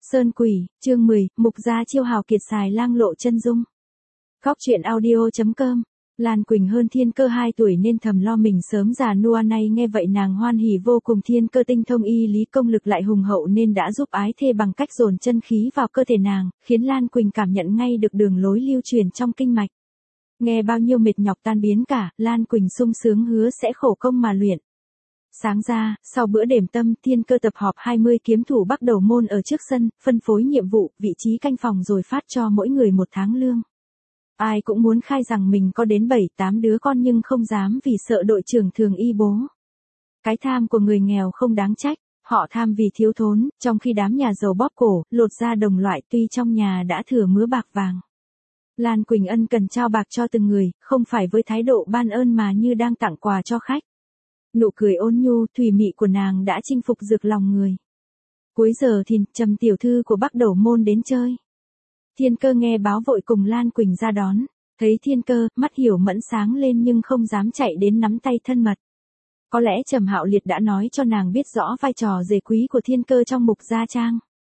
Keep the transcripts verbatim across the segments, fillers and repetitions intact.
Sơn Quỷ, chương mười, Mục gia chiêu hào kiệt xài lang lộ chân dung. Góc truyện audio.com. Lan Quỳnh hơn Thiên Cơ hai tuổi nên thầm lo mình sớm già nua, nay nghe vậy nàng hoan hỉ vô cùng. Thiên Cơ tinh thông y lý, công lực lại hùng hậu nên đã giúp ái thê bằng cách dồn chân khí vào cơ thể nàng, khiến Lan Quỳnh cảm nhận ngay được đường lối lưu truyền trong kinh mạch. Nghe bao nhiêu mệt nhọc tan biến cả, Lan Quỳnh sung sướng hứa sẽ khổ công mà luyện. Sáng ra, sau bữa đêm tâm, Thiên Cơ tập họp hai mươi kiếm thủ Bắc Đầu môn ở trước sân, phân phối nhiệm vụ, vị trí canh phòng rồi phát cho mỗi người một tháng lương. Ai cũng muốn khai rằng mình có đến bảy tám đứa con nhưng không dám vì sợ đội trưởng thường y bố. Cái tham của người nghèo không đáng trách, họ tham vì thiếu thốn, trong khi đám nhà giàu bóp cổ, lột ra đồng loại tuy trong nhà đã thừa mứa bạc vàng. Lan Quỳnh ân cần trao bạc cho từng người, không phải với thái độ ban ơn mà như đang tặng quà cho khách. Nụ cười ôn nhu, thùy mị của nàng đã chinh phục rực lòng người. Cuối giờ thì Trầm tiểu thư của Bắc Đầu môn đến chơi. Thiên Cơ nghe báo vội cùng Lan Quỳnh ra đón, thấy Thiên Cơ, mắt Hiểu Mẫn sáng lên nhưng không dám chạy đến nắm tay thân mật. Có lẽ Trầm Hạo Liệt đã nói cho nàng biết rõ vai trò rể quý của Thiên Cơ trong Mục gia trang.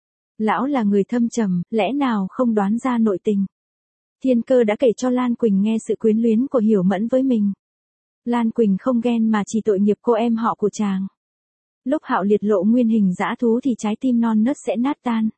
Lão là người thâm trầm, lẽ nào không đoán ra nội tình. Thiên Cơ đã kể cho Lan Quỳnh nghe sự quyến luyến của Hiểu Mẫn với mình. Lan Quỳnh không ghen mà chỉ tội nghiệp cô em họ của chàng. Lúc Hạo Liệt lộ nguyên hình dã thú thì trái tim non nớt sẽ nát tan.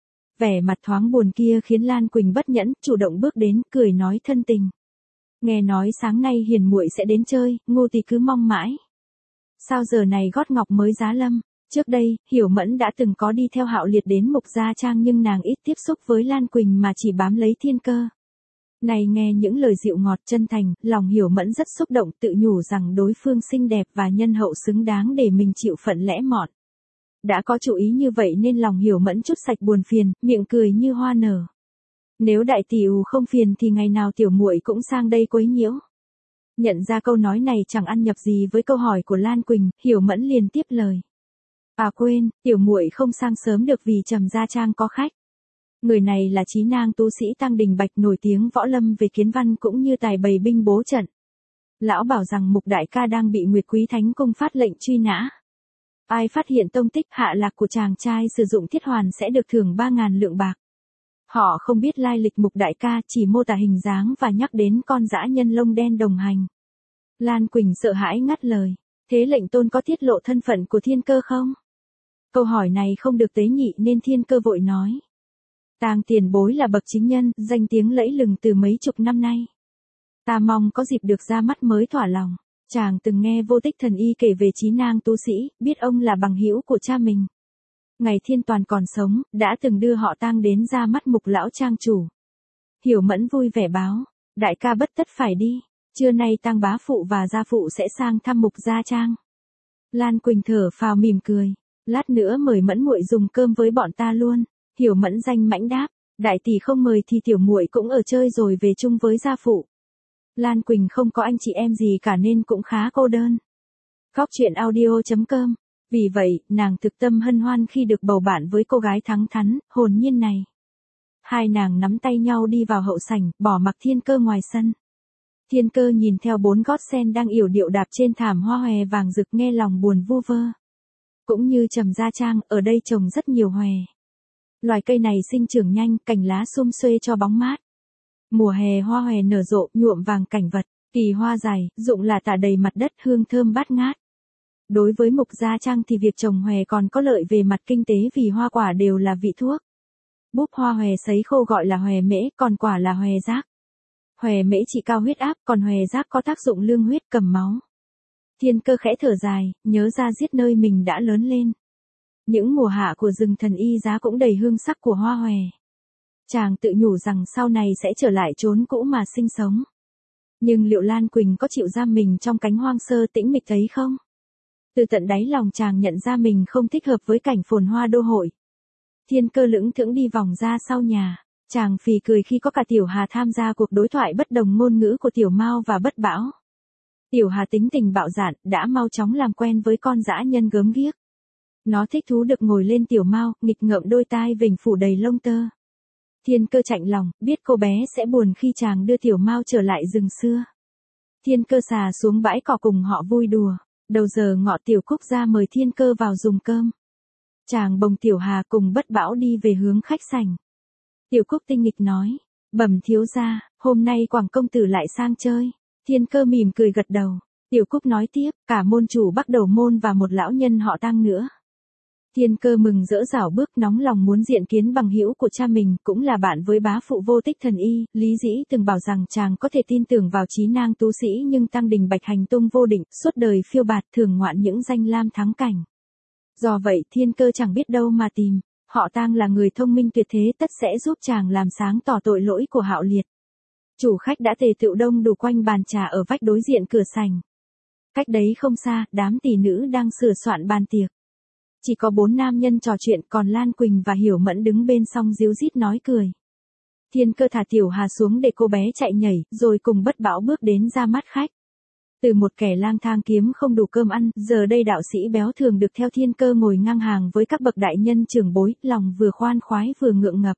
Vẻ mặt thoáng buồn kia khiến Lan Quỳnh bất nhẫn, chủ động bước đến, cười nói thân tình. Nghe nói sáng nay Hiền muội sẽ đến chơi, Ngô tỷ cứ mong mãi. Sao giờ này gót ngọc mới giá lâm? Trước đây, Hiểu Mẫn đã từng có đi theo Hạo Liệt đến Mục gia trang nhưng nàng ít tiếp xúc với Lan Quỳnh mà chỉ bám lấy Thiên Cơ. Này nghe những lời dịu ngọt chân thành, lòng Hiểu Mẫn rất xúc động, tự nhủ rằng đối phương xinh đẹp và nhân hậu xứng đáng để mình chịu phận lẽ mọn. Đã có chủ ý như vậy nên lòng Hiểu Mẫn chút sạch buồn phiền, miệng cười như hoa nở. Nếu đại tỷ ù không phiền thì ngày nào tiểu muội cũng sang đây quấy nhiễu. Nhận ra câu nói này chẳng ăn nhập gì với câu hỏi của Lan Quỳnh, Hiểu Mẫn liền tiếp lời. À quên, tiểu muội không sang sớm được vì Trầm gia trang có khách. Người này là chí nang tú sĩ Tăng Đình Bạch, nổi tiếng võ lâm về kiến văn cũng như tài bày binh bố trận. Lão bảo rằng Mục đại ca đang bị Nguyệt Quý Thánh Cung phát lệnh truy nã. Ai phát hiện tông tích hạ lạc của chàng trai sử dụng thiết hoàn sẽ được thưởng ba ngàn lượng bạc. Họ không biết lai lịch Mục đại ca, chỉ mô tả hình dáng và nhắc đến con dã nhân lông đen đồng hành. Lan Quỳnh sợ hãi ngắt lời. Thế lệnh tôn có tiết lộ thân phận của Thiên Cơ không? Câu hỏi này không được tế nhị nên Thiên Cơ vội nói. Tàng tiền bối là bậc chính nhân, danh tiếng lẫy lừng từ mấy chục năm nay. Ta mong có dịp được ra mắt mới thỏa lòng. Chàng từng nghe Vô Tích thần y kể về chí nang tu sĩ, biết ông là bằng hữu của cha mình. Ngày Thiên Toàn còn sống, đã từng đưa họ Tang đến ra mắt Mục lão trang chủ. Hiểu Mẫn vui vẻ báo, đại ca bất tất phải đi, trưa nay Tang bá phụ và gia phụ sẽ sang thăm Mục gia trang. Lan Quỳnh thở phào mỉm cười, lát nữa mời Mẫn muội dùng cơm với bọn ta luôn. Hiểu Mẫn danh mãnh đáp, đại tỷ không mời thì tiểu muội cũng ở chơi rồi về chung với gia phụ. Lan Quỳnh không có anh chị em gì cả nên cũng khá cô đơn. Góc truyện audio.com. Vì vậy, nàng thực tâm hân hoan khi được bầu bạn với cô gái thắng thắn, hồn nhiên này. Hai nàng nắm tay nhau đi vào hậu sảnh, bỏ mặc Thiên Cơ ngoài sân. Thiên Cơ nhìn theo bốn gót sen đang yểu điệu đạp trên thảm hoa hòe vàng rực nghe lòng buồn vu vơ. Cũng như Trầm gia trang, ở đây trồng rất nhiều hòe. Loài cây này sinh trưởng nhanh, cành lá sum xuê cho bóng mát. Mùa hè hoa hòe nở rộ, nhuộm vàng cảnh vật, kỳ hoa dài, rụng là tả đầy mặt đất, hương thơm bát ngát. Đối với Mục gia trang thì việc trồng hòe còn có lợi về mặt kinh tế vì hoa quả đều là vị thuốc. Búp hoa hòe sấy khô gọi là hòe mễ, còn quả là hòe rác. Hòe mễ trị cao huyết áp, còn hòe rác có tác dụng lương huyết cầm máu. Thiên Cơ khẽ thở dài, nhớ ra giết nơi mình đã lớn lên. Những mùa hạ của rừng thần y giá cũng đầy hương sắc của hoa hòe. Chàng tự nhủ rằng sau này sẽ trở lại chốn cũ mà sinh sống. Nhưng liệu Lan Quỳnh có chịu giam mình trong cánh hoang sơ tĩnh mịch ấy không? Từ tận đáy lòng chàng nhận ra mình không thích hợp với cảnh phồn hoa đô hội. Thiên Cơ lững thững đi vòng ra sau nhà. Chàng phì cười khi có cả Tiểu Hà tham gia cuộc đối thoại bất đồng ngôn ngữ của Tiểu Mao và Bất Bão. Tiểu Hà tính tình bạo dạn, đã mau chóng làm quen với con dã nhân gớm ghiếc. Nó thích thú được ngồi lên Tiểu Mao, nghịch ngợm đôi tai vểnh phủ đầy lông tơ. Thiên Cơ chạnh lòng, biết cô bé sẽ buồn khi chàng đưa Tiểu Mao trở lại rừng xưa. Thiên Cơ xà xuống bãi cỏ cùng họ vui đùa. Đầu giờ ngọ Tiểu Cúc ra mời Thiên Cơ vào dùng cơm. Chàng bồng Tiểu Hà cùng Bất Bão đi về hướng khách sảnh. Tiểu Cúc tinh nghịch nói, bẩm thiếu gia, hôm nay Quảng công tử lại sang chơi. Thiên Cơ mỉm cười gật đầu. Tiểu Cúc nói tiếp, cả môn chủ Bắc Đầu môn và một lão nhân họ Tang nữa. Thiên Cơ mừng rỡ rảo bước, nóng lòng muốn diện kiến bằng hữu của cha mình, cũng là bạn với bá phụ Vô Tích thần y. Lý Dĩ từng bảo rằng chàng có thể tin tưởng vào trí nang tú sĩ, nhưng Tăng Đình Bạch hành tung vô định, suốt đời phiêu bạt, thường ngoạn những danh lam thắng cảnh. Do vậy Thiên Cơ chẳng biết đâu mà tìm. Họ Tang là người thông minh tuyệt thế, tất sẽ giúp chàng làm sáng tỏ tội lỗi của Hạo Liệt. Chủ khách đã tề tựu đông đủ quanh bàn trà ở vách đối diện cửa sảnh. Cách đấy không xa, đám tỷ nữ đang sửa soạn bàn tiệc. Chỉ có bốn nam nhân trò chuyện, còn Lan Quỳnh và Hiểu Mẫn đứng bên song díu dít nói cười. Thiên Cơ thả Tiểu Hà xuống để cô bé chạy nhảy, rồi cùng Bất Bão bước đến ra mắt khách. Từ một kẻ lang thang kiếm không đủ cơm ăn, giờ đây đạo sĩ béo thường được theo Thiên Cơ ngồi ngang hàng với các bậc đại nhân trưởng bối, lòng vừa khoan khoái vừa ngượng ngập.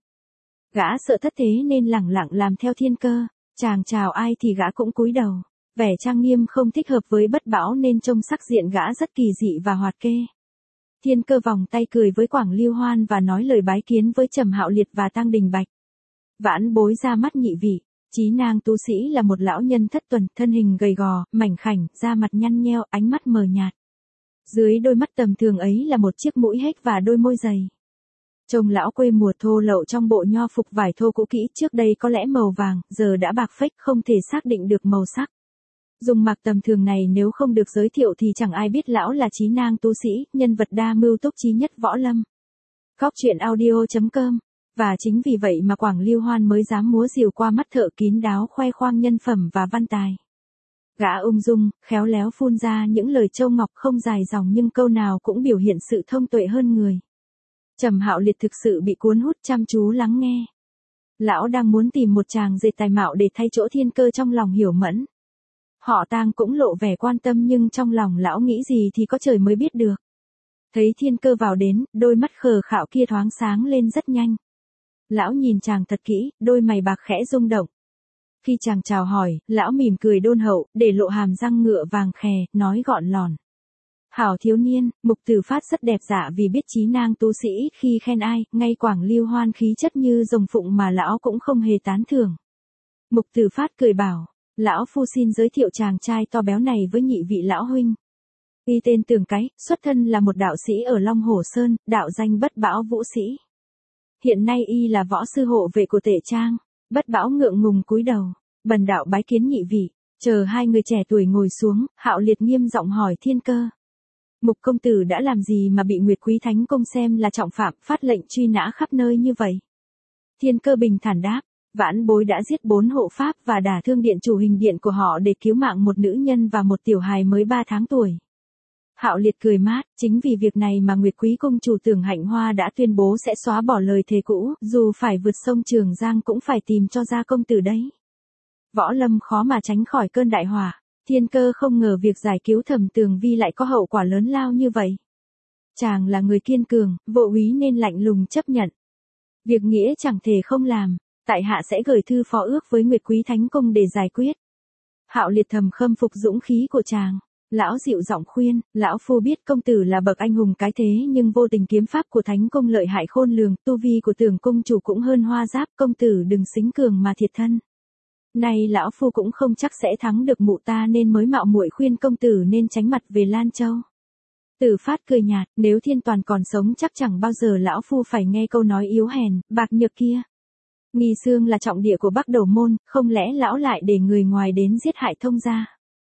Gã sợ thất thế nên lẳng lặng làm theo Thiên Cơ, chàng chào ai thì gã cũng cúi đầu. Vẻ trang nghiêm không thích hợp với Bất Bão nên trông sắc diện gã rất kỳ dị và hoạt kê. Thiên Cơ vòng tay cười với Quảng Lưu Hoan và nói lời bái kiến với Trầm Hạo Liệt và Tăng Đình Bạch. Vãn Bối ra mắt nhị vị. Chí nang tu sĩ là một lão nhân thất tuần, thân hình gầy gò, mảnh khảnh, da mặt nhăn nheo, ánh mắt mờ nhạt. Dưới đôi mắt tầm thường ấy là một chiếc mũi héc và đôi môi dày. Trông lão quê mùa thô lậu trong bộ nho phục vải thô cũ kỹ, trước đây có lẽ màu vàng, giờ đã bạc phếch, không thể xác định được màu sắc. Dùng mặc tầm thường này nếu không được giới thiệu thì chẳng ai biết lão là Chí nang tu sĩ, nhân vật đa mưu túc trí nhất võ lâm. Góc truyện audio chấm com. Và chính vì vậy mà Quảng Lưu Hoan mới dám múa rìu qua mắt thợ kín đáo khoe khoang nhân phẩm và văn tài. Gã ung dung, khéo léo phun ra những lời châu ngọc không dài dòng nhưng câu nào cũng biểu hiện sự thông tuệ hơn người. Trầm Hạo Liệt thực sự bị cuốn hút, chăm chú lắng nghe. Lão đang muốn tìm một chàng dệt tài mạo để thay chỗ Thiên Cơ trong lòng Hiểu Mẫn. Họ Tang cũng lộ vẻ quan tâm nhưng trong lòng lão nghĩ gì thì có trời mới biết được. Thấy Thiên Cơ vào đến, đôi mắt khờ khạo kia thoáng sáng lên rất nhanh. Lão nhìn chàng thật kỹ, đôi mày bạc khẽ rung động. Khi chàng chào hỏi, lão mỉm cười đôn hậu, để lộ hàm răng ngựa vàng khè, nói gọn lòn. Hảo thiếu niên, Mục Tử Phát rất đẹp dạ vì biết chí nang tu sĩ khi khen ai, ngay Quảng Lưu Hoan khí chất như rồng phụng mà lão cũng không hề tán thưởng. Mục Tử Phát cười bảo, lão phu xin giới thiệu chàng trai to béo này với nhị vị lão huynh. Y tên Tường Cái, xuất thân là một đạo sĩ ở Long Hổ Sơn, đạo danh Bất Bão Vũ Sĩ. Hiện nay y là võ sư hộ vệ của Tể Trang. Bất Bão ngượng ngùng cúi đầu, bần đạo bái kiến nhị vị. Chờ hai người trẻ tuổi ngồi xuống, Hạo Liệt nghiêm giọng hỏi Thiên Cơ. Mục công tử đã làm gì mà bị Nguyệt Quý Thánh Công xem là trọng phạm, phát lệnh truy nã khắp nơi như vậy? Thiên Cơ bình thản đáp, Vãn Bối đã giết bốn hộ pháp và đả thương điện chủ hình điện của họ để cứu mạng một nữ nhân và một tiểu hài mới ba tháng tuổi. Hạo Liệt cười mát, chính vì việc này mà Nguyệt Quý công chủ Tưởng Hạnh Hoa đã tuyên bố sẽ xóa bỏ lời thề cũ, dù phải vượt sông Trường Giang cũng phải tìm cho ra công tử đấy. Võ lâm khó mà tránh khỏi cơn đại hỏa, Thiên Cơ không ngờ việc giải cứu Thẩm Tường Vi lại có hậu quả lớn lao như vậy. Chàng là người kiên cường, vô úy nên lạnh lùng chấp nhận. Việc nghĩa chẳng thể không làm, tại hạ sẽ gửi thư phó ước với Nguyệt Quý Thánh Công để giải quyết. Hạo Liệt thầm khâm phục dũng khí của chàng. Lão dịu giọng khuyên, lão phu biết công tử là bậc anh hùng cái thế nhưng vô tình kiếm pháp của Thánh Công lợi hại khôn lường, tu vi của Tưởng công chủ cũng hơn Hoa Giáp, công tử đừng xính cường mà thiệt thân. Này lão phu cũng không chắc sẽ thắng được mụ ta nên mới mạo muội khuyên công tử nên tránh mặt về Lan Châu. Tử Phát cười nhạt, nếu Thiên Toàn còn sống chắc chẳng bao giờ lão phu phải nghe câu nói yếu hèn, bạc nhược kia. Nghi Xương là trọng địa của Bắc Đầu môn, không lẽ lão lại để người ngoài đến giết hại thông gia?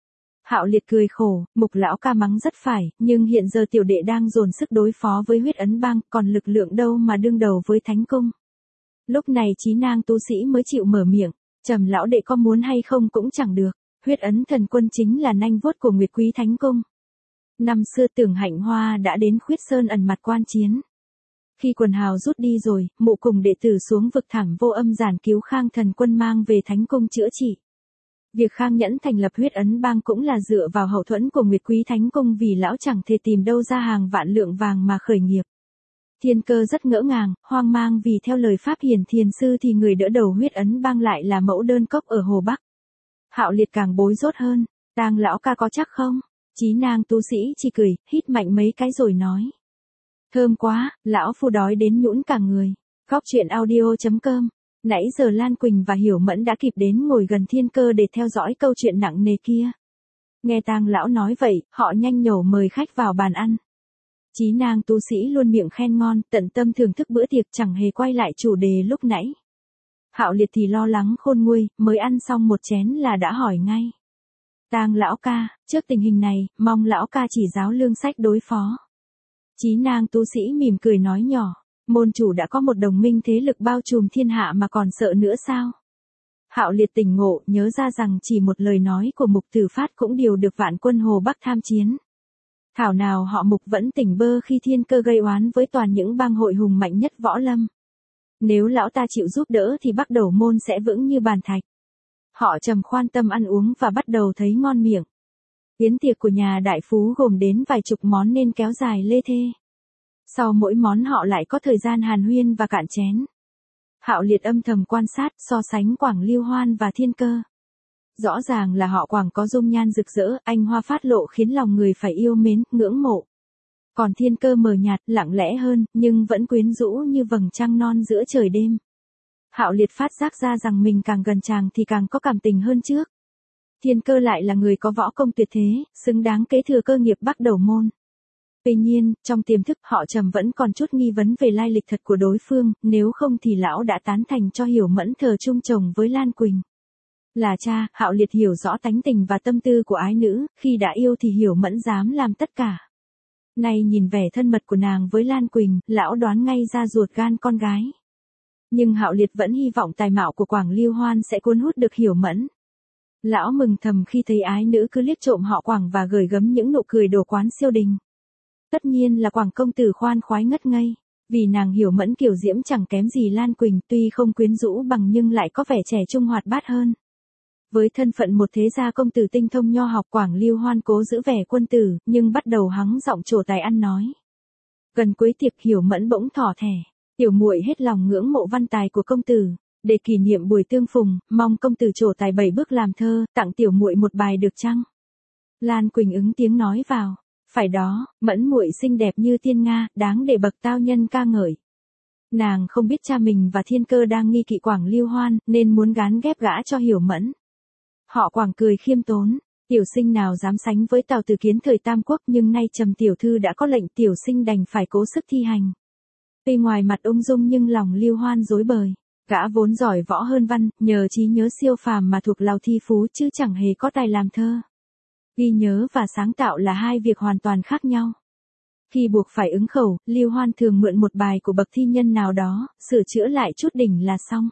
Hạo Liệt cười khổ, Mục lão ca mắng rất phải, nhưng hiện giờ tiểu đệ đang dồn sức đối phó với Huyết Ấn Bang, còn lực lượng đâu mà đương đầu với Thánh Công. Lúc này chí nang tu sĩ mới chịu mở miệng, Trầm lão đệ có muốn hay không cũng chẳng được, Huyết Ấn Thần Quân chính là nanh vuốt của Nguyệt Quý Thánh Công. Năm xưa Tưởng Hạnh Hoa đã đến Khuyết Sơn ẩn mặt quan chiến. Khi quần hào rút đi rồi, mụ cùng đệ tử xuống vực thẳm Vô Âm giản cứu Khang Thần Quân mang về Thánh Công chữa trị. Việc Khang Nhẫn thành lập Huyết Ấn Bang cũng là dựa vào hậu thuẫn của Nguyệt Quý Thánh Công vì lão chẳng thể tìm đâu ra hàng vạn lượng vàng mà khởi nghiệp. Thiên Cơ rất ngỡ ngàng, hoang mang vì theo lời Pháp Hiển Thiền Sư thì người đỡ đầu Huyết Ấn Bang lại là Mẫu Đơn Cốc ở Hồ Bắc. Hạo Liệt càng bối rốt hơn, Tang lão ca có chắc không? Chí nang tu sĩ chỉ cười, hít mạnh mấy cái rồi nói. Thơm quá, lão phu đói đến nhũn cả người. Góc truyện audio.com. Nãy giờ Lan Quỳnh và Hiểu Mẫn đã kịp đến ngồi gần Thiên Cơ để theo dõi câu chuyện nặng nề kia. Nghe Tang lão nói vậy, họ nhanh nhẩu mời khách vào bàn ăn. Chí Nang tu sĩ luôn miệng khen ngon, tận tâm thưởng thức bữa tiệc, chẳng hề quay lại chủ đề lúc nãy. Hạo Liệt thì lo lắng khôn nguôi, mới ăn xong một chén là đã hỏi ngay. Tang lão ca, trước tình hình này, mong lão ca chỉ giáo lương sách đối phó. Chí Nang tu sĩ mỉm cười nói nhỏ, môn chủ đã có một đồng minh thế lực bao trùm thiên hạ mà còn sợ nữa sao? Hạo Liệt tỉnh ngộ, nhớ ra rằng chỉ một lời nói của Mục Tử Phát cũng điều được vạn quân Hồ Bắc tham chiến. Thảo nào họ Mục vẫn tỉnh bơ khi Thiên Cơ gây oán với toàn những bang hội hùng mạnh nhất võ lâm. Nếu lão ta chịu giúp đỡ thì Bắc Đầu môn sẽ vững như bàn thạch. Họ trầm khoan tâm ăn uống và bắt đầu thấy ngon miệng. Yến tiệc của nhà đại phú gồm đến vài chục món nên kéo dài lê thê. Sau mỗi món họ lại có thời gian hàn huyên và cạn chén. Hạo Liệt âm thầm quan sát, so sánh Quảng Lưu Hoan và Thiên Cơ. Rõ ràng là họ Quảng có dung nhan rực rỡ, anh hoa phát lộ khiến lòng người phải yêu mến, ngưỡng mộ. Còn Thiên Cơ mờ nhạt, lặng lẽ hơn, nhưng vẫn quyến rũ như vầng trăng non giữa trời đêm. Hạo Liệt phát giác ra rằng mình càng gần chàng thì càng có cảm tình hơn trước. Thiên Cơ lại là người có võ công tuyệt thế, xứng đáng kế thừa cơ nghiệp Bắc Đầu môn. Tuy nhiên, trong tiềm thức họ Trầm vẫn còn chút nghi vấn về lai lịch thật của đối phương, nếu không thì lão đã tán thành cho Hiểu Mẫn thờ chung chồng với Lan Quỳnh. Là cha, Hạo Liệt hiểu rõ tánh tình và tâm tư của ái nữ, khi đã yêu thì Hiểu Mẫn dám làm tất cả. Nay nhìn vẻ thân mật của nàng với Lan Quỳnh, lão đoán ngay ra ruột gan con gái. Nhưng Hạo Liệt vẫn hy vọng tài mạo của Quảng Lưu Hoan sẽ cuốn hút được Hiểu Mẫn. Lão mừng thầm khi thấy ái nữ cứ liếc trộm họ Quảng và gửi gắm những nụ cười đồ quán siêu đình. Tất nhiên là Quảng công tử khoan khoái ngất ngây, vì nàng Hiểu Mẫn kiểu diễm chẳng kém gì Lan Quỳnh, tuy không quyến rũ bằng nhưng lại có vẻ trẻ trung hoạt bát hơn. Với thân phận một thế gia công tử tinh thông nho học, Quảng Lưu Hoan cố giữ vẻ quân tử, nhưng bắt đầu hắng giọng trổ tài ăn nói. Gần cuối tiệc Hiểu Mẫn bỗng thỏ thẻ, tiểu muội hết lòng ngưỡng mộ văn tài của công tử, để kỷ niệm buổi tương phùng, mong công tử trổ tài bảy bước làm thơ, tặng tiểu muội một bài được chăng? Lan Quỳnh ứng tiếng nói vào, phải đó, Mẫn muội xinh đẹp như tiên nga, đáng để bậc tao nhân ca ngợi. Nàng không biết cha mình và Thiên Cơ đang nghi kỵ Quảng Lưu Hoan, nên muốn gán ghép gã cho Hiểu Mẫn. Họ Quảng cười khiêm tốn, tiểu sinh nào dám sánh với Tào Tử Kiến thời Tam Quốc, nhưng nay Trầm tiểu thư đã có lệnh, tiểu sinh đành phải cố sức thi hành. Tuy ngoài mặt ung dung nhưng lòng Lưu Hoan rối bời. Gã vốn giỏi võ hơn văn, nhờ trí nhớ siêu phàm mà thuộc lào thi phú chứ chẳng hề có tài làm thơ. Ghi nhớ và sáng tạo là hai việc hoàn toàn khác nhau. Khi buộc phải ứng khẩu, Lưu Hoan thường mượn một bài của bậc thi nhân nào đó, sửa chữa lại chút đỉnh là xong.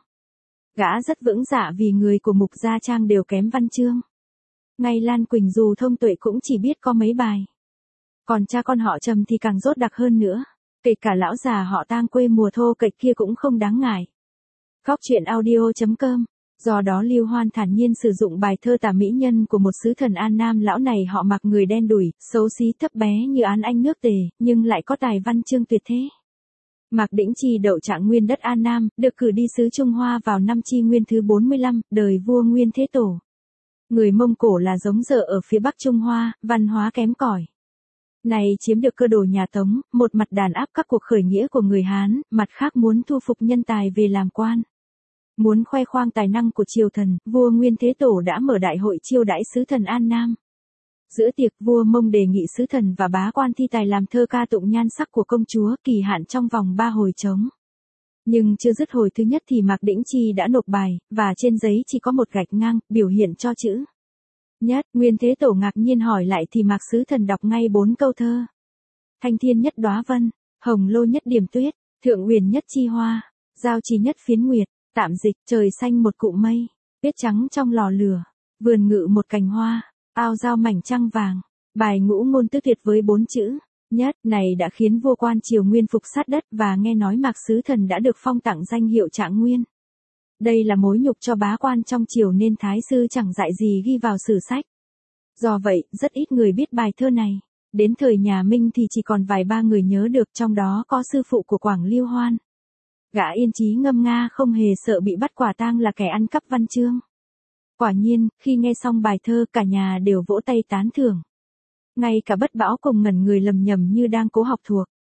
Gã rất vững dạ vì người của Mục Gia Trang đều kém văn chương. Ngay Lan Quỳnh dù thông tuệ cũng chỉ biết có mấy bài. Còn cha con họ Trầm thì càng dốt đặc hơn nữa. Kể cả lão già họ Tang quê mùa thô kệch kia cũng không đáng ngại. Góc truyện audio.com. Do đó Lưu Hoan thản nhiên sử dụng bài thơ Tả Mỹ Nhân của một sứ thần An Nam. Lão này họ Mặc, người đen đủi, xấu xí thấp bé như án anh nước Tề, nhưng lại có tài văn chương tuyệt thế. Mạc Đĩnh Chi đậu trạng nguyên đất An Nam, được cử đi sứ Trung Hoa vào năm Chi Nguyên thứ bốn mươi lăm, đời vua Nguyên Thế Tổ. Người Mông Cổ là giống dở ở phía Bắc Trung Hoa, văn hóa kém cỏi. Này chiếm được cơ đồ nhà Tống, một mặt đàn áp các cuộc khởi nghĩa của người Hán, mặt khác muốn thu phục nhân tài về làm quan. Muốn khoe khoang tài năng của triều thần, vua Nguyên Thế Tổ đã mở đại hội chiêu đãi sứ thần An Nam. Giữa tiệc, vua Mông đề nghị sứ thần và bá quan thi tài làm thơ ca tụng nhan sắc của công chúa, kỳ hạn trong vòng ba hồi trống. Nhưng chưa dứt hồi thứ nhất thì Mạc Đĩnh Chi đã nộp bài, và trên giấy chỉ có một gạch ngang, biểu hiện cho chữ nhất. Nguyên Thế Tổ ngạc nhiên hỏi lại thì Mạc sứ thần đọc ngay bốn câu thơ. Thanh thiên nhất đóa vân, hồng lô nhất điểm tuyết, thượng huyền nhất chi hoa, giao trì nhất phiến nguyệt. Tạm dịch, trời xanh một cụm mây, tuyết trắng trong lò lửa, vườn ngự một cành hoa, ao giao mảnh trăng vàng. Bài ngũ ngôn tứ tuyệt với bốn chữ nhất này đã khiến vua quan triều Nguyên phục sát đất, và nghe nói Mạc sứ thần đã được phong tặng danh hiệu Trạng Nguyên. Đây là mối nhục cho bá quan trong triều nên thái sư chẳng dạy gì ghi vào sử sách. Do vậy, rất ít người biết bài thơ này. Đến thời nhà Minh thì chỉ còn vài ba người nhớ được, trong đó có sư phụ của Quảng Lưu Hoan. Gã yên chí ngâm nga không hề sợ bị bắt quả tang là kẻ ăn cắp văn chương. Quả nhiên, khi nghe xong bài thơ cả nhà đều vỗ tay tán thưởng. Ngay cả Bất Bão cùng ngẩn người lầm nhầm như đang cố học thuộc.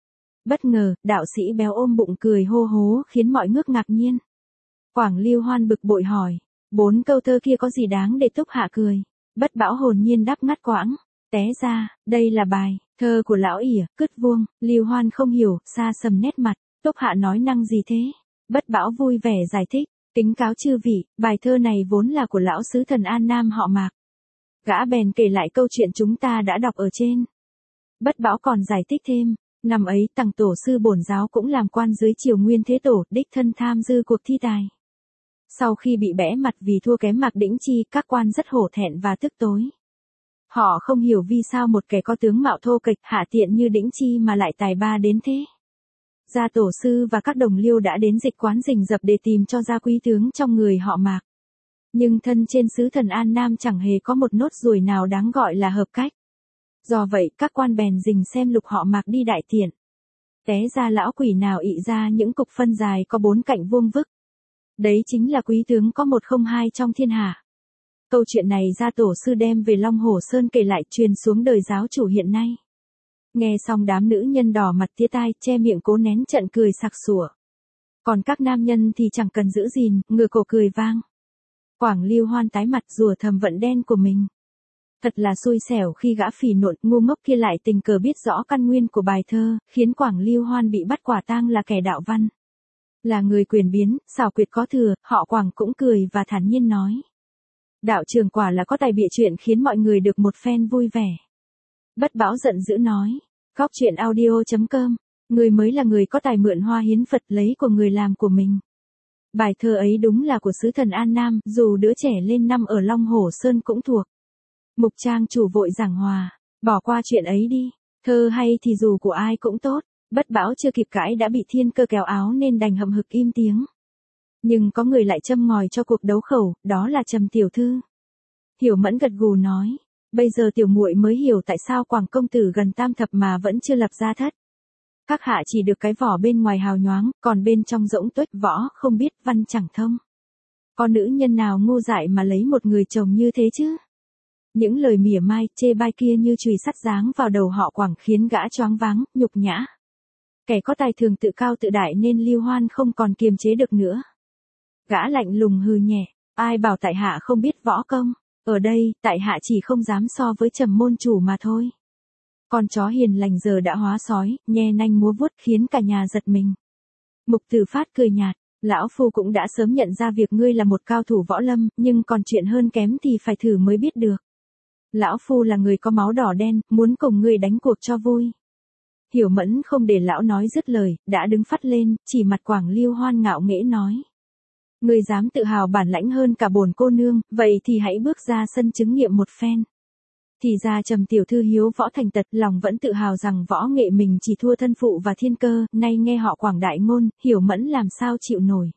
Bất ngờ, đạo sĩ béo ôm bụng cười hô hố khiến mọi ngước ngạc nhiên. Quảng Lưu Hoan bực bội hỏi, bốn câu thơ kia có gì đáng để Túc Hạ cười? Bất Bảo hồn nhiên đáp ngắt quãng, té ra, đây là bài thơ của lão ỉa, cứt vuông. Lưu Hoan không hiểu, xa sầm nét mặt, Túc Hạ nói năng gì thế? Bất Bảo vui vẻ giải thích, kính cáo chư vị, bài thơ này vốn là của lão sứ thần An Nam họ Mạc. Gã bèn kể lại câu chuyện chúng ta đã đọc ở trên. Bất Bảo còn giải thích thêm, năm ấy Tằng tổ sư bổn giáo cũng làm quan dưới triều Nguyên Thế Tổ, đích thân tham dự cuộc thi tài. Sau khi bị bẽ mặt vì thua kém Mạc Đĩnh Chi, các quan rất hổ thẹn và tức tối. Họ không hiểu vì sao một kẻ có tướng mạo thô kệch hạ tiện như Đĩnh Chi mà lại tài ba đến thế. Gia tổ sư và các đồng liêu đã đến dịch quán rình rập để tìm cho ra quý tướng trong người họ Mạc. Nhưng thân trên sứ thần An Nam chẳng hề có một nốt ruồi nào đáng gọi là hợp cách. Do vậy các quan bèn rình xem lục họ Mạc đi đại tiện. Té ra lão quỷ nào ị ra những cục phân dài có bốn cạnh vuông vức. Đấy chính là quý tướng có một không hai trong thiên hạ. Câu chuyện này gia tổ sư đem về Long Hồ Sơn kể lại truyền xuống đời giáo chủ hiện nay. Nghe xong đám nữ nhân đỏ mặt tía tai, che miệng cố nén trận cười sặc sủa. Còn các nam nhân thì chẳng cần giữ gìn, ngửa cổ cười vang. Quảng Lưu Hoan tái mặt rủa thầm vận đen của mình. Thật là xui xẻo khi gã phỉ nộn ngu ngốc kia lại tình cờ biết rõ căn nguyên của bài thơ, khiến Quảng Lưu Hoan bị bắt quả tang là kẻ đạo văn. Là người quyền biến, xảo quyệt có thừa, họ Quảng cũng cười và thản nhiên nói. Đạo trường quả là có tài bịa chuyện khiến mọi người được một phen vui vẻ. Bất Bảo giận dữ nói, góc truyện audio chấm com, người mới là người có tài mượn hoa hiến Phật lấy của người làm của mình. Bài thơ ấy đúng là của sứ thần An Nam, dù đứa trẻ lên năm ở Long Hồ Sơn cũng thuộc. Mục trang chủ vội giảng hòa, bỏ qua chuyện ấy đi, thơ hay thì dù của ai cũng tốt. Bất Bảo chưa kịp cãi đã bị Thiên Cơ kéo áo nên đành hậm hực im tiếng. Nhưng có người lại châm ngòi cho cuộc đấu khẩu, đó là Trầm tiểu thư. Hiểu Mẫn gật gù nói, bây giờ tiểu muội mới hiểu tại sao Quảng công tử gần tam thập mà vẫn chưa lập gia thất. Các hạ chỉ được cái vỏ bên ngoài hào nhoáng, còn bên trong rỗng tuếch võ không biết văn chẳng thông. Có nữ nhân nào ngu dại mà lấy một người chồng như thế chứ? Những lời mỉa mai, chê bai kia như chùy sắt giáng vào đầu họ Quảng khiến gã choáng váng, nhục nhã. Kẻ có tài thường tự cao tự đại nên Lưu Hoan không còn kiềm chế được nữa. Gã lạnh lùng hừ nhẹ, ai bảo tại hạ không biết võ công, ở đây, tại hạ chỉ không dám so với Trầm môn chủ mà thôi. Con chó hiền lành giờ đã hóa sói, nhe nanh múa vuốt khiến cả nhà giật mình. Mục Tử Phát cười nhạt, lão phu cũng đã sớm nhận ra việc ngươi là một cao thủ võ lâm, nhưng còn chuyện hơn kém thì phải thử mới biết được. Lão phu là người có máu đỏ đen, muốn cùng ngươi đánh cuộc cho vui. Hiểu Mẫn không để lão nói dứt lời, đã đứng phắt lên, chỉ mặt Quảng Lưu Hoan ngạo nghễ nói. Ngươi dám tự hào bản lãnh hơn cả bổn cô nương, vậy thì hãy bước ra sân chứng nghiệm một phen. Thì ra Trầm tiểu thư hiếu võ thành tật, lòng vẫn tự hào rằng võ nghệ mình chỉ thua thân phụ và Thiên Cơ, nay nghe họ Quảng đại ngôn, Hiểu Mẫn làm sao chịu nổi.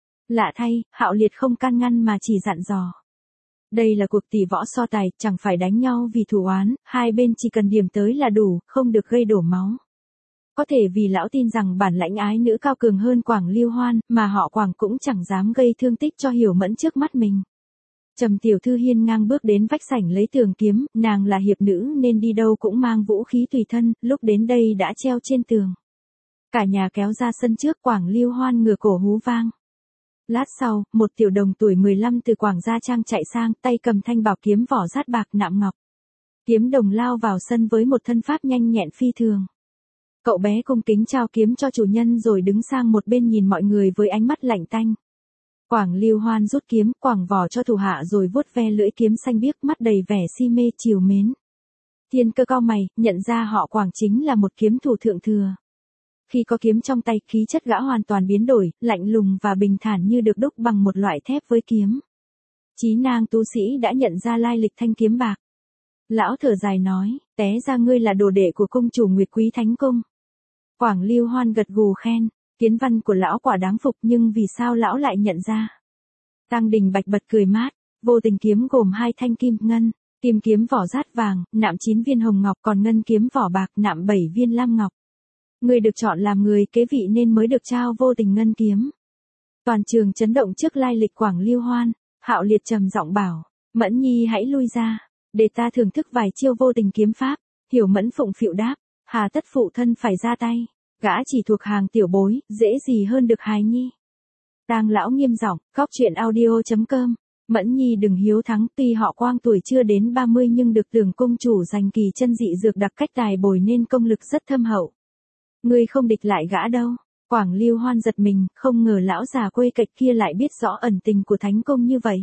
Lạ thay, Hạo Liệt không can ngăn mà chỉ dặn dò. Đây là cuộc tỷ võ so tài, chẳng phải đánh nhau vì thù oán, hai bên chỉ cần điểm tới là đủ, không được gây đổ máu. Có thể vì lão tin rằng bản lãnh ái nữ cao cường hơn Quảng Lưu Hoan, mà họ Quảng cũng chẳng dám gây thương tích cho Hiểu Mẫn trước mắt mình. Trầm tiểu thư hiên ngang bước đến vách sảnh lấy tường kiếm, nàng là hiệp nữ nên đi đâu cũng mang vũ khí tùy thân, lúc đến đây đã treo trên tường. Cả nhà kéo ra sân trước, Quảng Lưu Hoan ngửa cổ hú vang. Lát sau, một tiểu đồng tuổi mười lăm từ Quảng Gia Trang chạy sang, tay cầm thanh bảo kiếm vỏ rát bạc nạm ngọc. Kiếm đồng lao vào sân với một thân pháp nhanh nhẹn phi thường. Cậu bé cung kính trao kiếm cho chủ nhân rồi đứng sang một bên nhìn mọi người với ánh mắt lạnh tanh. Quảng Lưu Hoan rút kiếm, quẳng vỏ cho thủ hạ rồi vuốt ve lưỡi kiếm xanh biếc, mắt đầy vẻ si mê trìu mến. Thiên Cơ cau mày, nhận ra họ Quảng chính là một kiếm thủ thượng thừa. Khi có kiếm trong tay, khí chất gã hoàn toàn biến đổi, lạnh lùng và bình thản như được đúc bằng một loại thép với kiếm. Chí nang tu sĩ đã nhận ra lai lịch thanh kiếm bạc. Lão thở dài nói, té ra ngươi là đồ đệ của cung chủ Nguyệt Quý Thánh Cung. Quảng Lưu Hoan gật gù khen, kiến văn của lão quả đáng phục, nhưng vì sao lão lại nhận ra? Tăng Đình Bạch bật cười mát, vô tình kiếm gồm hai thanh kim ngân, kim kiếm vỏ rát vàng, nạm chín viên hồng ngọc, còn ngân kiếm vỏ bạc nạm bảy viên lam ngọc. Ngươi được chọn làm người kế vị nên mới được trao vô tình ngân kiếm. Toàn trường chấn động trước lai lịch Quảng Lưu Hoan. Hạo Liệt trầm giọng bảo, Mẫn Nhi hãy lui ra, để ta thưởng thức vài chiêu vô tình kiếm pháp. Hiểu Mẫn phụng phịu đáp, hà tất phụ thân phải ra tay. Gã chỉ thuộc hàng tiểu bối, dễ gì hơn được hài nhi. Tang lão nghiêm giọng, Cóc truyện audio chấm com. Mẫn nhi đừng hiếu thắng, tuy họ Quang tuổi chưa đến ba mươi nhưng được Tưởng cung chủ dành kỳ chân dị dược đặc cách tài bồi nên công lực rất thâm hậu. Ngươi không địch lại gã đâu. Quảng Lưu Hoan giật mình, không ngờ lão già quê cạch kia lại biết rõ ẩn tình của thánh công như vậy.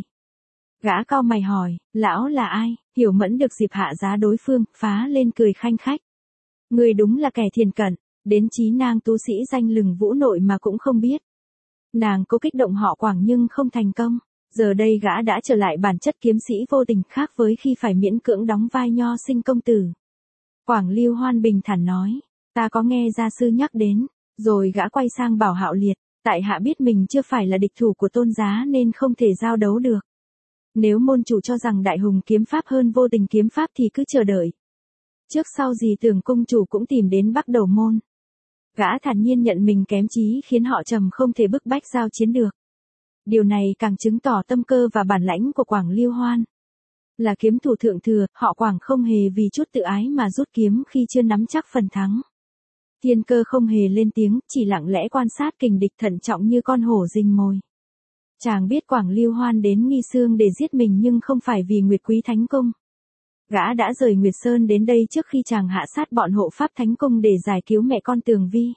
Gã cau mày hỏi, lão là ai? Hiểu Mẫn được dịp hạ giá đối phương, phá lên cười khanh khách. Ngươi đúng là kẻ thiền cận, đến chí nang tu sĩ danh lừng vũ nội mà cũng không biết. Nàng cố kích động họ Quảng nhưng không thành công. Giờ đây gã đã trở lại bản chất kiếm sĩ vô tình, khác với khi phải miễn cưỡng đóng vai nho sinh công tử. Quảng Lưu Hoan bình thản nói, ta có nghe gia sư nhắc đến, rồi gã quay sang bảo Hạo Liệt, tại hạ biết mình chưa phải là địch thủ của Tôn giá nên không thể giao đấu được. Nếu môn chủ cho rằng đại hùng kiếm pháp hơn vô tình kiếm pháp thì cứ chờ đợi. Trước sau gì Tưởng cung chủ cũng tìm đến Bắc Đầu môn. Gã thản nhiên nhận mình kém chí khiến họ Trầm không thể bức bách giao chiến được. Điều này càng chứng tỏ tâm cơ và bản lãnh của Quảng Lưu Hoan. Là kiếm thủ thượng thừa, họ Quảng không hề vì chút tự ái mà rút kiếm khi chưa nắm chắc phần thắng. Thiên Cơ không hề lên tiếng, chỉ lặng lẽ quan sát kình địch thận trọng như con hổ rình mồi. Chàng biết Quảng Lưu Hoan đến Nghi Sương để giết mình nhưng không phải vì Nguyệt Quý Thánh Cung. Gã đã rời Nguyệt Sơn đến đây trước khi chàng hạ sát bọn hộ pháp Thánh Cung để giải cứu mẹ con Tường Vi.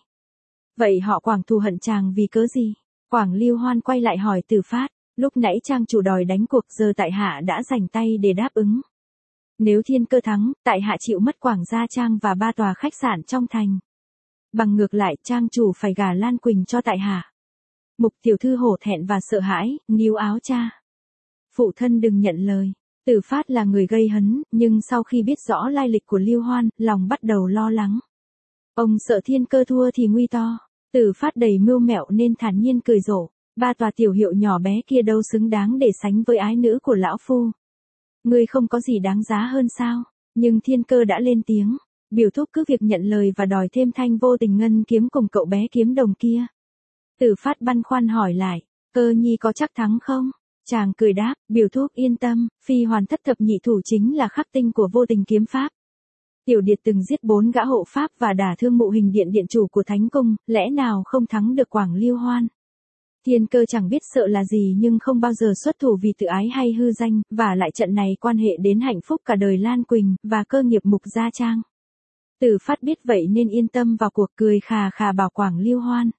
Vậy họ Quảng thù hận chàng vì cớ gì? Quảng Lưu Hoan quay lại hỏi Tử Phát, lúc nãy trang chủ đòi đánh cuộc, giờ tại hạ đã rảnh tay để đáp ứng. Nếu Thiên Cơ thắng, tại hạ chịu mất Quảng Gia Trang và ba tòa khách sạn trong thành. Bằng ngược lại, trang chủ phải gả Lan Quỳnh cho tại hạ. Mục tiểu thư hổ thẹn và sợ hãi, níu áo cha. Phụ thân đừng nhận lời. Tử Phát là người gây hấn, nhưng sau khi biết rõ lai lịch của Lưu Hoan, lòng bắt đầu lo lắng. Ông sợ Thiên Cơ thua thì nguy to. Tử Phát đầy mưu mẹo nên thản nhiên cười rộ, ba tòa tiểu hiệu nhỏ bé kia đâu xứng đáng để sánh với ái nữ của lão phu. Ngươi không có gì đáng giá hơn sao? Nhưng Thiên Cơ đã lên tiếng, biểu thúc cứ việc nhận lời và đòi thêm thanh vô tình ngân kiếm cùng cậu bé kiếm đồng kia. Tử Phát băn khoăn hỏi lại, Cơ nhi có chắc thắng không? Chàng cười đáp, biểu thúc yên tâm, phi hoàn thất thập nhị thủ chính là khắc tinh của vô tình kiếm pháp. Tiểu Điệt từng giết bốn gã hộ pháp và đả thương Mộ Hình Điện điện chủ của Thánh Cung, lẽ nào không thắng được Quảng Lưu Hoan? Thiên Cơ chẳng biết sợ là gì nhưng không bao giờ xuất thủ vì tự ái hay hư danh, và lại trận này quan hệ đến hạnh phúc cả đời Lan Quỳnh và cơ nghiệp Mục Gia Trang. Tử Phát biết vậy nên yên tâm vào cuộc, cười khà khà bảo Quảng Lưu Hoan.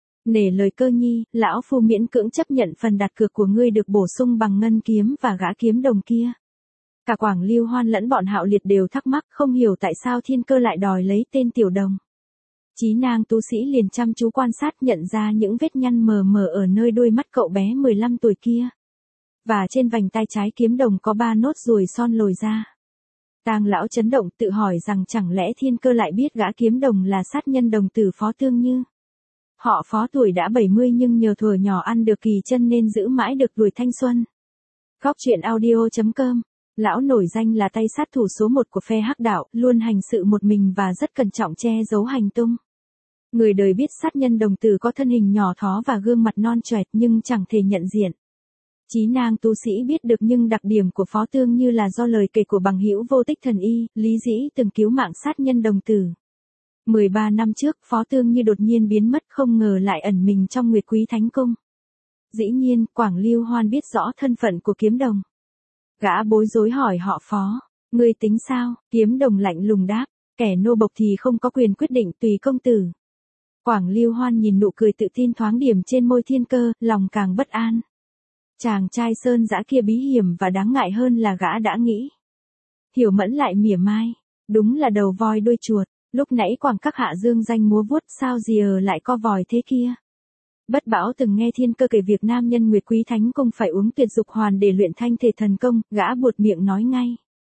Nể lời Cơ nhi, lão phu miễn cưỡng chấp nhận phần đặt cược của ngươi được bổ sung bằng ngân kiếm và gã kiếm đồng kia. Cả Quảng Lưu Hoan lẫn bọn Hạo Liệt đều thắc mắc không hiểu tại sao Thiên Cơ lại đòi lấy tên tiểu đồng. Chí nang tu sĩ liền chăm chú quan sát nhận ra những vết nhăn mờ mờ ở nơi đôi mắt cậu bé mười lăm tuổi kia. Và trên vành tay trái kiếm đồng có ba nốt ruồi son lồi ra. Tang lão chấn động tự hỏi rằng chẳng lẽ Thiên Cơ lại biết gã kiếm đồng là sát nhân đồng tử Phó Tương Như. Họ Phó tuổi đã bảy mươi nhưng nhờ thuở nhỏ ăn được kỳ chân nên giữ mãi được tuổi thanh xuân. Cóc truyện audio chấm com. Lão nổi danh là tay sát thủ số một của phe Hắc Đạo, luôn hành sự một mình và rất cẩn trọng che giấu hành tung. Người đời biết sát nhân đồng tử có thân hình nhỏ thó và gương mặt non choẹt nhưng chẳng thể nhận diện. Chí nang tu sĩ biết được nhưng đặc điểm của Phó Tương Như là do lời kể của bằng hữu Vô Tích Thần Y, Lý Dĩ từng cứu mạng sát nhân đồng tử. mười ba năm trước, Phó Tương Như đột nhiên biến mất, không ngờ lại ẩn mình trong Nguyệt Quý Thánh Cung. Dĩ nhiên, Quảng Lưu Hoan biết rõ thân phận của kiếm đồng. Gã bối rối hỏi họ Phó, ngươi tính sao? Kiếm đồng lạnh lùng đáp, kẻ nô bộc thì không có quyền quyết định, tùy công tử. Quảng Lưu Hoan nhìn nụ cười tự tin thoáng điểm trên môi Thiên Cơ, lòng càng bất an. Chàng trai sơn dã kia bí hiểm và đáng ngại hơn là gã đã nghĩ. Hiểu Mẫn lại mỉa mai, đúng là đầu voi đuôi chuột, lúc nãy Quảng các hạ dương danh múa vuốt sao gì ở lại co vòi thế kia. Bất Bảo từng nghe Thiên Cơ kể việc nam nhân Nguyệt Quý Thánh Cung phải uống tuyệt dục hoàn để luyện thanh thể thần công, gã buột miệng nói ngay.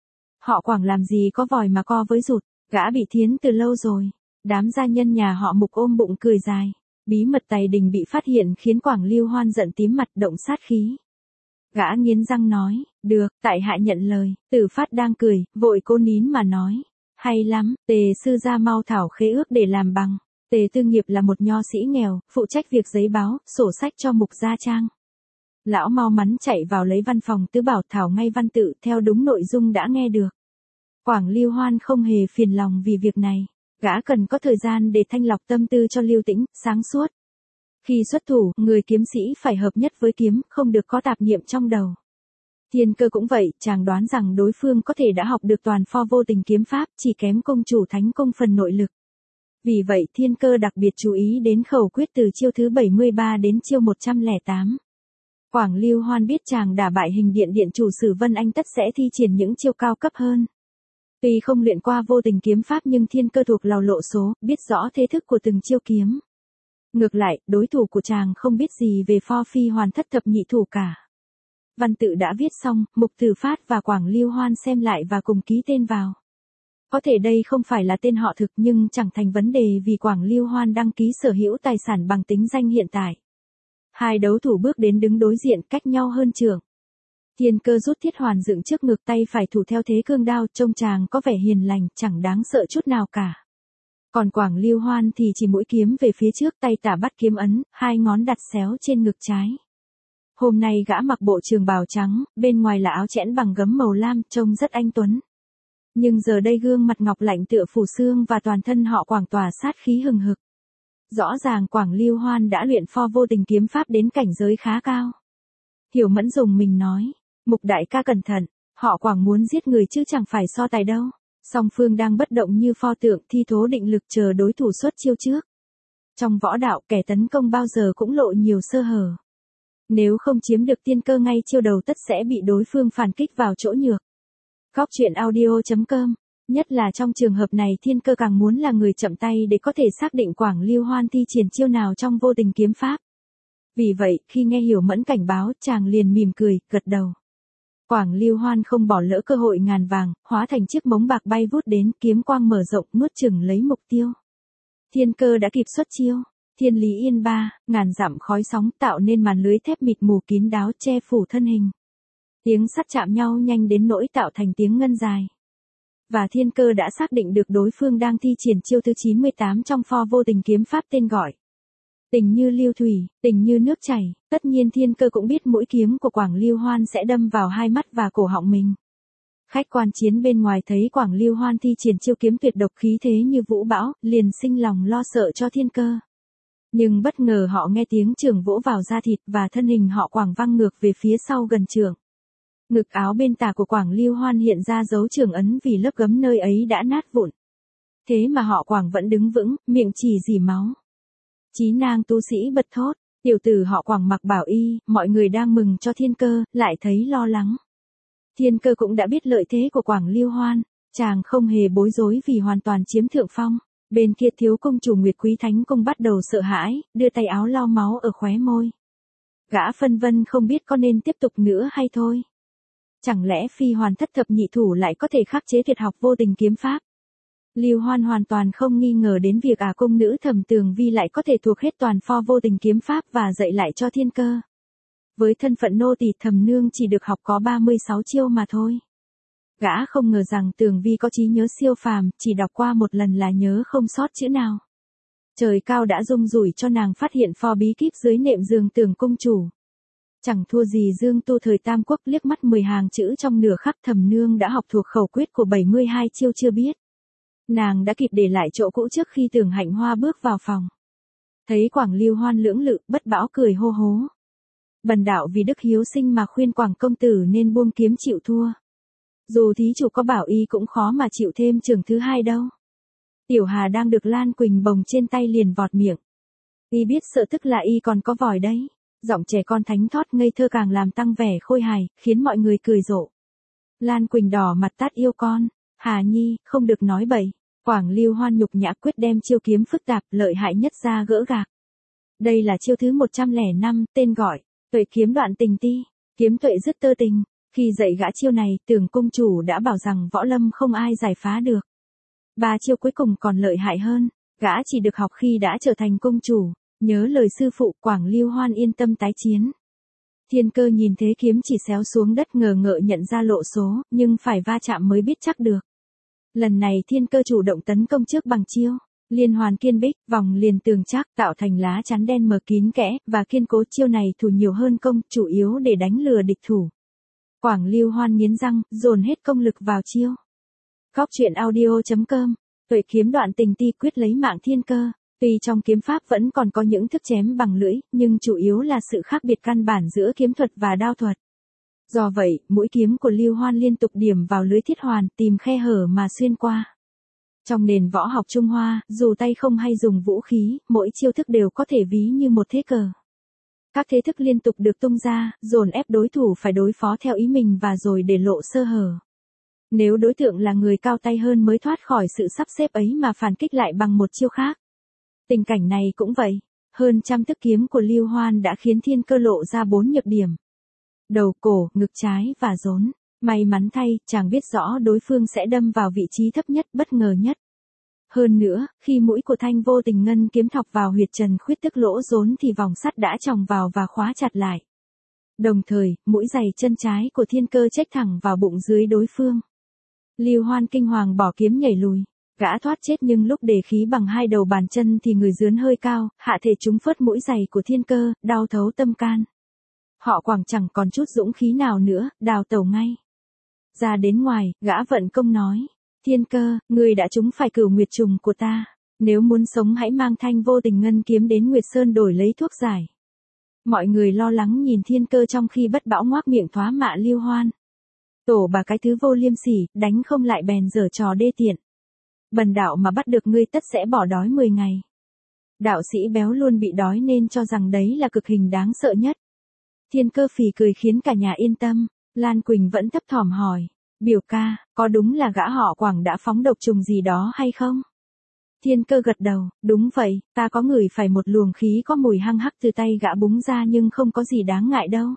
Họ Quảng làm gì có vòi mà co với rụt, gã bị thiến từ lâu rồi. Đám gia nhân nhà họ Mục ôm bụng cười dài. Bí mật Tày Đình bị phát hiện khiến Quảng Lưu Hoan giận tím mặt, động sát khí. Gã nghiến răng nói, được, tại hạ nhận lời. Tử Phát đang cười, vội cố nín mà nói. Hay lắm, Tề sư gia mau thảo khế ước để làm bằng. Tề Tư Nghiệp là một nho sĩ nghèo, phụ trách việc giấy báo, sổ sách cho Mục Gia Trang. Lão mau mắn chạy vào lấy văn phòng tứ bảo thảo ngay văn tự theo đúng nội dung đã nghe được. Quảng Lưu Hoan không hề phiền lòng vì việc này. Gã cần có thời gian để thanh lọc tâm tư cho Lưu Tĩnh, sáng suốt. Khi xuất thủ, người kiếm sĩ phải hợp nhất với kiếm, không được có tạp niệm trong đầu. Thiên Cơ cũng vậy, chàng đoán rằng đối phương có thể đã học được toàn pho vô tình kiếm pháp, chỉ kém công chủ thánh công phần nội lực. Vì vậy Thiên Cơ đặc biệt chú ý đến khẩu quyết từ chiêu thứ bảy mươi ba đến chiêu một trăm lẻ tám. Quảng Lưu Hoan biết chàng đả bại hình điện điện chủ Sử Vân Anh tất sẽ thi triển những chiêu cao cấp hơn. Tuy không luyện qua vô tình kiếm pháp nhưng Thiên Cơ thuộc lầu lộ số, biết rõ thế thức của từng chiêu kiếm. Ngược lại, đối thủ của chàng không biết gì về pho phi hoàn thất thập nhị thủ cả. Văn tự đã viết xong, Mục Tử Phát và Quảng Lưu Hoan xem lại và cùng ký tên vào. Có thể đây không phải là tên họ thực nhưng chẳng thành vấn đề vì Quảng Lưu Hoan đăng ký sở hữu tài sản bằng tính danh hiện tại. Hai đấu thủ bước đến đứng đối diện cách nhau hơn trường. Thiên Cơ rút thiết hoàn dựng trước ngực, tay phải thủ theo thế cương đao, trông chàng có vẻ hiền lành, chẳng đáng sợ chút nào cả. Còn Quảng Lưu Hoan thì chỉ mũi kiếm về phía trước, tay tả bắt kiếm ấn, hai ngón đặt xéo trên ngực trái. Hôm nay gã mặc bộ trường bào trắng, bên ngoài là áo chẽn bằng gấm màu lam, trông rất anh tuấn. Nhưng giờ đây gương mặt ngọc lạnh tựa phủ xương và toàn thân họ Quảng tỏa sát khí hừng hực. Rõ ràng Quảng Lưu Hoan đã luyện pho vô tình kiếm pháp đến cảnh giới khá cao. Hiểu Mẫn dùng mình nói, Mục đại ca cẩn thận, họ Quảng muốn giết người chứ chẳng phải so tài đâu. Song phương đang bất động như pho tượng, thi thố định lực chờ đối thủ xuất chiêu trước. Trong võ đạo, kẻ tấn công bao giờ cũng lộ nhiều sơ hở. Nếu không chiếm được tiên cơ ngay chiêu đầu tất sẽ bị đối phương phản kích vào chỗ nhược. Góc truyện audio chấm com. Nhất là trong trường hợp này Thiên Cơ càng muốn là người chậm tay để có thể xác định Quảng Lưu Hoan thi triển chiêu nào trong vô tình kiếm pháp. Vì vậy, khi nghe Hiểu Mẫn cảnh báo, chàng liền mỉm cười, gật đầu. Quảng Lưu Hoan không bỏ lỡ cơ hội ngàn vàng, hóa thành chiếc mống bạc bay vút đến, kiếm quang mở rộng, nuốt chửng lấy mục tiêu. Thiên Cơ đã kịp xuất chiêu. Thiên Lý Yên ba, ngàn dặm khói sóng tạo nên màn lưới thép mịt mù kín đáo che phủ thân hình. Tiếng sắt chạm nhau nhanh đến nỗi tạo thành tiếng ngân dài. Và Thiên Cơ đã xác định được đối phương đang thi triển chiêu thứ chín mươi tám trong pho vô tình kiếm pháp tên gọi. Tình như lưu thủy, tình như nước chảy, tất nhiên Thiên Cơ cũng biết mũi kiếm của Quảng Lưu Hoan sẽ đâm vào hai mắt và cổ họng mình. Khách quan chiến bên ngoài thấy Quảng Lưu Hoan thi triển chiêu kiếm tuyệt độc khí thế như vũ bão, liền sinh lòng lo sợ cho Thiên Cơ. Nhưng bất ngờ họ nghe tiếng chưởng vỗ vào da thịt và thân hình họ Quảng văng ngược về phía sau gần chưởng. Ngực áo bên tả của Quảng Lưu Hoan hiện ra dấu chưởng ấn vì lớp gấm nơi ấy đã nát vụn. Thế mà họ Quảng vẫn đứng vững, miệng chỉ rỉ máu. Chí nang tu sĩ bật thốt, tiểu tử họ Quảng mặc bảo y, mọi người đang mừng cho Thiên Cơ, lại thấy lo lắng. Thiên Cơ cũng đã biết lợi thế của Quảng Lưu Hoan, chàng không hề bối rối vì hoàn toàn chiếm thượng phong. Bên kia thiếu công chủ Nguyệt Quý Thánh Cung bắt đầu sợ hãi, đưa tay áo lau máu ở khóe môi. Gã phân vân không biết có nên tiếp tục nữa hay thôi. Chẳng lẽ phi hoàn thất thập nhị thủ lại có thể khắc chế tuyệt học vô tình kiếm pháp? Lưu Hoan hoàn toàn không nghi ngờ đến việc ả công nữ Thẩm Tường Vi lại có thể thuộc hết toàn pho vô tình kiếm pháp và dạy lại cho Thiên Cơ. Với thân phận nô tỳ Thẩm Nương chỉ được học có ba mươi sáu chiêu mà thôi. Gã không ngờ rằng Tường Vi có trí nhớ siêu phàm, chỉ đọc qua một lần là nhớ không sót chữ nào. Trời cao đã rung rủi cho nàng phát hiện pho bí kíp dưới nệm giường Tưởng cung chủ. Chẳng thua gì Dương Tu thời Tam Quốc, liếc mắt mười hàng chữ trong nửa khắc Thẩm Nương đã học thuộc khẩu quyết của bảy mươi hai chiêu chưa biết. Nàng đã kịp để lại chỗ cũ trước khi Tưởng Hạnh Hoa bước vào phòng. Thấy Quảng Lưu Hoan lưỡng lự, bất bão cười hô hố. Bần đạo vì đức hiếu sinh mà khuyên Quảng công tử nên buông kiếm chịu thua. Dù thí chủ có bảo y cũng khó mà chịu thêm trường thứ hai đâu. Tiểu Hà đang được Lan Quỳnh bồng trên tay liền vọt miệng. Y biết sợ tức là y còn có vòi đấy. Giọng trẻ con thánh thót ngây thơ càng làm tăng vẻ khôi hài, khiến mọi người cười rộ. Lan Quỳnh đỏ mặt tát yêu con. Hà Nhi, không được nói bậy. Quảng Lưu Hoan nhục nhã quyết đem chiêu kiếm phức tạp lợi hại nhất ra gỡ gạc. Đây là chiêu thứ một trăm lẻ năm, tên gọi, tuệ kiếm đoạn tình ti, kiếm tuệ dứt tơ tình. Khi dạy gã chiêu này, Tưởng cung chủ đã bảo rằng võ lâm không ai giải phá được. Ba chiêu cuối cùng còn lợi hại hơn, gã chỉ được học khi đã trở thành cung chủ. Nhớ lời sư phụ, Quảng Lưu Hoan yên tâm tái chiến. Thiên Cơ nhìn thế kiếm chỉ xéo xuống đất ngờ ngợ nhận ra lộ số, nhưng phải va chạm mới biết chắc được. Lần này Thiên Cơ chủ động tấn công trước bằng chiêu liên hoàn kiên bích, vòng liền tường chắc tạo thành lá chắn đen mờ kín kẽ, và kiên cố. Chiêu này thủ nhiều hơn công, chủ yếu để đánh lừa địch thủ. Quảng Lưu Hoan nghiến răng, dồn hết công lực vào chiêu. Góc truyện audio chấm com Tuệ kiếm đoạn tình ti quyết lấy mạng Thiên Cơ. Tuy trong kiếm pháp vẫn còn có những thức chém bằng lưỡi, nhưng chủ yếu là sự khác biệt căn bản giữa kiếm thuật và đao thuật. Do vậy, mũi kiếm của Lưu Hoan liên tục điểm vào lưới thiết hoàn, tìm khe hở mà xuyên qua. Trong nền võ học Trung Hoa, dù tay không hay dùng vũ khí, mỗi chiêu thức đều có thể ví như một thế cờ. Các thế thức liên tục được tung ra, dồn ép đối thủ phải đối phó theo ý mình và rồi để lộ sơ hở. Nếu đối tượng là người cao tay hơn mới thoát khỏi sự sắp xếp ấy mà phản kích lại bằng một chiêu khác. Tình cảnh này cũng vậy, hơn trăm thức kiếm của Lưu Hoan đã khiến Thiên Cơ lộ ra bốn nhược điểm. Đầu, cổ, ngực trái và rốn. May mắn thay, chàng biết rõ đối phương sẽ đâm vào vị trí thấp nhất, bất ngờ nhất. Hơn nữa, khi mũi của Thanh Vô Tình ngân kiếm thọc vào huyệt trần khuyết tức lỗ rốn thì vòng sắt đã chòng vào và khóa chặt lại. Đồng thời, mũi giày chân trái của Thiên Cơ chếch thẳng vào bụng dưới đối phương. Lưu Hoan kinh hoàng bỏ kiếm nhảy lùi. Gã thoát chết nhưng lúc đề khí bằng hai đầu bàn chân thì người dướn hơi cao, hạ thể trúng phớt mũi giày của Thiên Cơ, đau thấu tâm can. Họ quảng chẳng còn chút dũng khí nào nữa, đào tẩu ngay. Ra đến ngoài, gã vận công nói. Thiên Cơ, người đã trúng phải cửu nguyệt trùng của ta. Nếu muốn sống hãy mang Thanh Vô Tình ngân kiếm đến Nguyệt Sơn đổi lấy thuốc giải. Mọi người lo lắng nhìn Thiên Cơ trong khi bất bão ngoác miệng thoá mạ Lưu Hoan. Tổ bà cái thứ vô liêm sỉ, đánh không lại bèn giở trò đê tiện. Bần đạo mà bắt được ngươi tất sẽ bỏ đói mười ngày. Đạo sĩ béo luôn bị đói nên cho rằng đấy là cực hình đáng sợ nhất. Thiên Cơ phì cười khiến cả nhà yên tâm. Lan Quỳnh vẫn thấp thỏm hỏi. Biểu ca, có đúng là gã họ Quảng đã phóng độc trùng gì đó hay không? Thiên Cơ gật đầu, đúng vậy, ta có ngửi phải một luồng khí có mùi hăng hắc từ tay gã búng ra nhưng không có gì đáng ngại đâu.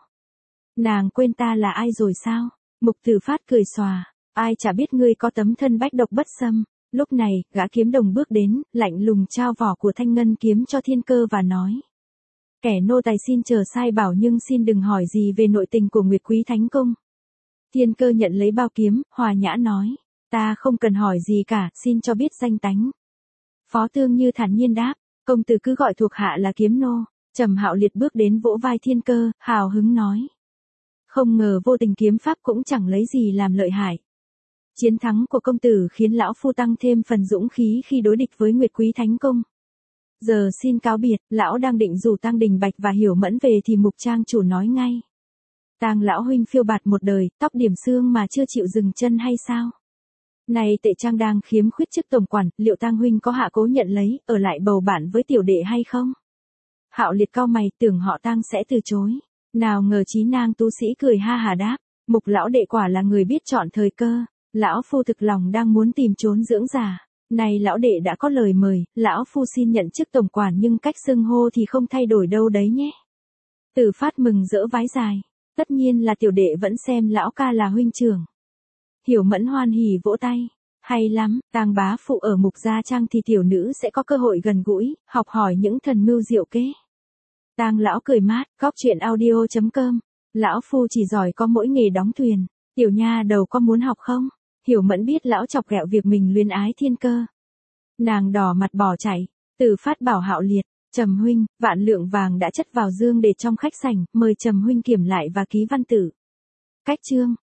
Nàng quên ta là ai rồi sao? Mục Tử Phát cười xòa, ai chả biết ngươi có tấm thân bách độc bất xâm. Lúc này, gã kiếm đồng bước đến, lạnh lùng trao vỏ của thanh ngân kiếm cho Thiên Cơ và nói. Kẻ nô tài xin chờ sai bảo nhưng xin đừng hỏi gì về nội tình của Nguyệt Quý Thánh Cung. Thiên Cơ nhận lấy bao kiếm, hòa nhã nói. Ta không cần hỏi gì cả, xin cho biết danh tánh. Phó Tương Như thản nhiên đáp, công tử cứ gọi thuộc hạ là kiếm nô. Trầm Hạo Liệt bước đến vỗ vai Thiên Cơ, hào hứng nói. Không ngờ Vô Tình kiếm pháp cũng chẳng lấy gì làm lợi hại. Chiến thắng của công tử khiến lão phu tăng thêm phần dũng khí khi đối địch với Nguyệt Quý Thánh Cung. Giờ xin cáo biệt, lão đang định rủ Tang Đình Bạch và Hiểu Mẫn về thì Mục Trang chủ nói ngay. Tang lão huynh phiêu bạt một đời, tóc điểm xương mà chưa chịu dừng chân hay sao? Này Tệ Trang đang khiếm khuyết chức tổng quản, liệu Tang huynh có hạ cố nhận lấy, ở lại bầu bạn với tiểu đệ hay không? Hạo Liệt cau mày, tưởng họ Tang sẽ từ chối. Nào ngờ Chí Nang tú sĩ cười ha hà đáp, Mục lão đệ quả là người biết chọn thời cơ. Lão phu thực lòng đang muốn tìm trốn dưỡng già. Này lão đệ đã có lời mời, lão phu xin nhận chức tổng quản nhưng cách xưng hô thì không thay đổi đâu đấy nhé. Tử Phát mừng rỡ vái dài. Tất nhiên là tiểu đệ vẫn xem lão ca là huynh trưởng. Hiểu Mẫn hoan hỉ vỗ tay. Hay lắm, Tang bá phụ ở Mục Gia Trang thì tiểu nữ sẽ có cơ hội gần gũi, học hỏi những thần mưu diệu kế. Tang lão cười mát, góc truyện audio chấm com. Lão phu chỉ giỏi có mỗi nghề đóng thuyền. Tiểu nha đầu có muốn học không? Hiểu Mẫn biết lão chọc ghẹo việc mình luyến ái Thiên Cơ. Nàng đỏ mặt bỏ chạy. Tử Phát bảo Hạo Liệt, Trầm huynh, vạn lượng vàng đã chất vào dương để trong khách sảnh, mời Trầm huynh kiểm lại và ký văn tử. Cách chương.